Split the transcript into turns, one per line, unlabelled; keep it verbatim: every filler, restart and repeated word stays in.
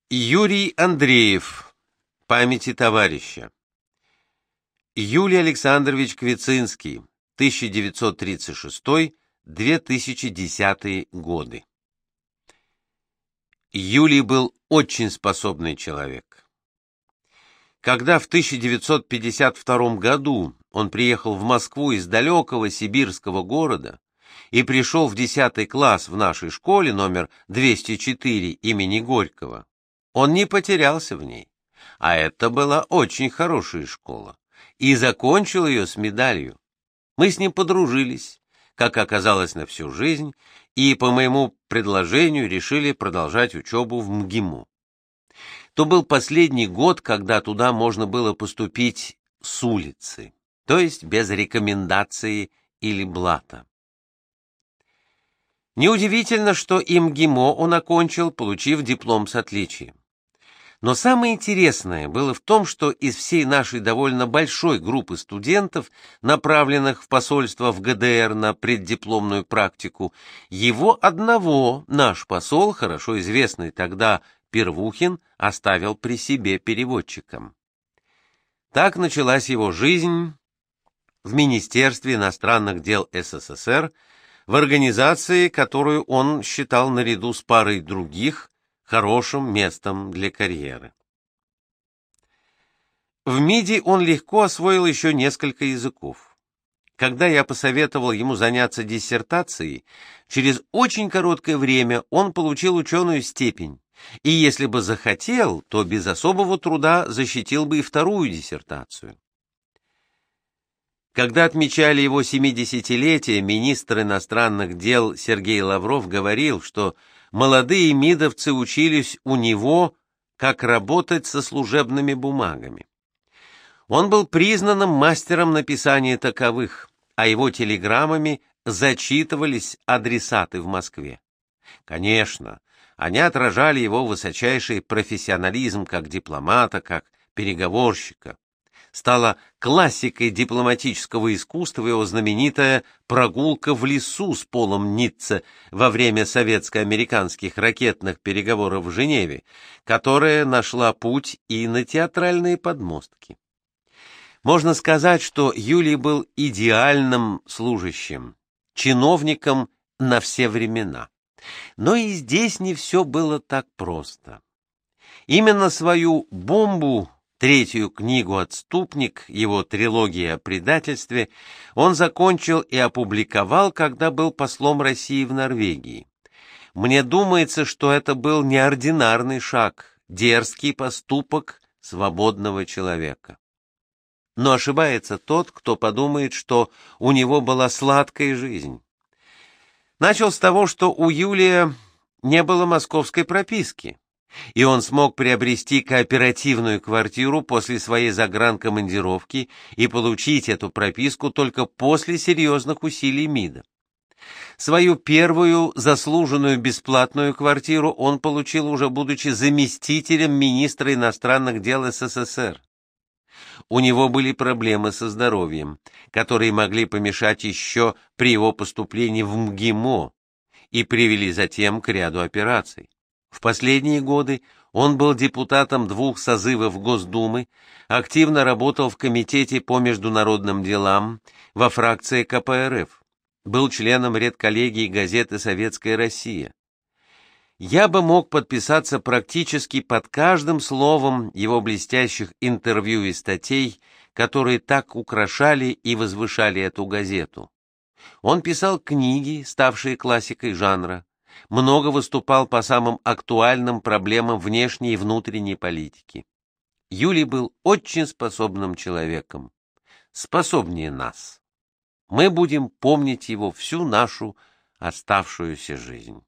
Юрий Андреев. Памяти товарища. Юлий Александрович Квицинский. тысяча девятьсот тридцать шестой — две тысячи десятый годы. Юлий был очень способный человек. Когда в тысяча девятьсот пятьдесят втором году он приехал в Москву из далекого сибирского города и пришел в десятый класс в нашей школе номер двести четыре имени Горького, он не потерялся в ней, а это была очень хорошая школа, и закончил ее с медалью. Мы с ним подружились, как оказалось, на всю жизнь, и по моему предложению решили продолжать учебу в МГИМО. То был последний год, когда туда можно было поступить с улицы, то есть без рекомендации или блата. Неудивительно, что и МГИМО он окончил, получив диплом с отличием. Но самое интересное было в том, что из всей нашей довольно большой группы студентов, направленных в посольство в ГДР на преддипломную практику, его одного наш посол, хорошо известный тогда Первухин, оставил при себе переводчиком. Так началась его жизнь в Министерстве иностранных дел СССР, в организации, которую он считал наряду с парой других хорошим местом для карьеры. В МИДе он легко освоил еще несколько языков. Когда я посоветовал ему заняться диссертацией, через очень короткое время он получил ученую степень, и если бы захотел, то без особого труда защитил бы и вторую диссертацию. Когда отмечали его семидесятилетие, министр иностранных дел Сергей Лавров говорил, что молодые мидовцы учились у него, как работать со служебными бумагами. Он был признанным мастером написания таковых, а его телеграммами зачитывались адресаты в Москве. Конечно, они отражали его высочайший профессионализм как дипломата, как переговорщика. Стала классикой дипломатического искусства его знаменитая прогулка в лесу с Полом Ницце во время советско-американских ракетных переговоров в Женеве, которая нашла путь и на театральные подмостки. Можно сказать, что Юлий был идеальным служащим, чиновником на все времена. Но и здесь не все было так просто. Именно свою бомбу, третью книгу «Отступник», его трилогия о предательстве, он закончил и опубликовал, когда был послом России в Норвегии. Мне думается, что это был неординарный шаг, дерзкий поступок свободного человека. Но ошибается тот, кто подумает, что у него была сладкая жизнь. Начал с того, что у Юлия не было московской прописки, и он смог приобрести кооперативную квартиру после своей загранкомандировки и получить эту прописку только после серьезных усилий МИДа. Свою первую заслуженную бесплатную квартиру он получил уже будучи заместителем министра иностранных дел СССР. У него были проблемы со здоровьем, которые могли помешать еще при его поступлении в МГИМО и привели затем к ряду операций. В последние годы он был депутатом двух созывов Госдумы, активно работал в Комитете по международным делам во фракции ка пэ эр эф, был членом редколлегии газеты «Советская Россия». Я бы мог подписаться практически под каждым словом его блестящих интервью и статей, которые так украшали и возвышали эту газету. Он писал книги, ставшие классикой жанра, много выступал по самым актуальным проблемам внешней и внутренней политики. Юлий был очень способным человеком, способнее нас. Мы будем помнить его всю нашу оставшуюся жизнь.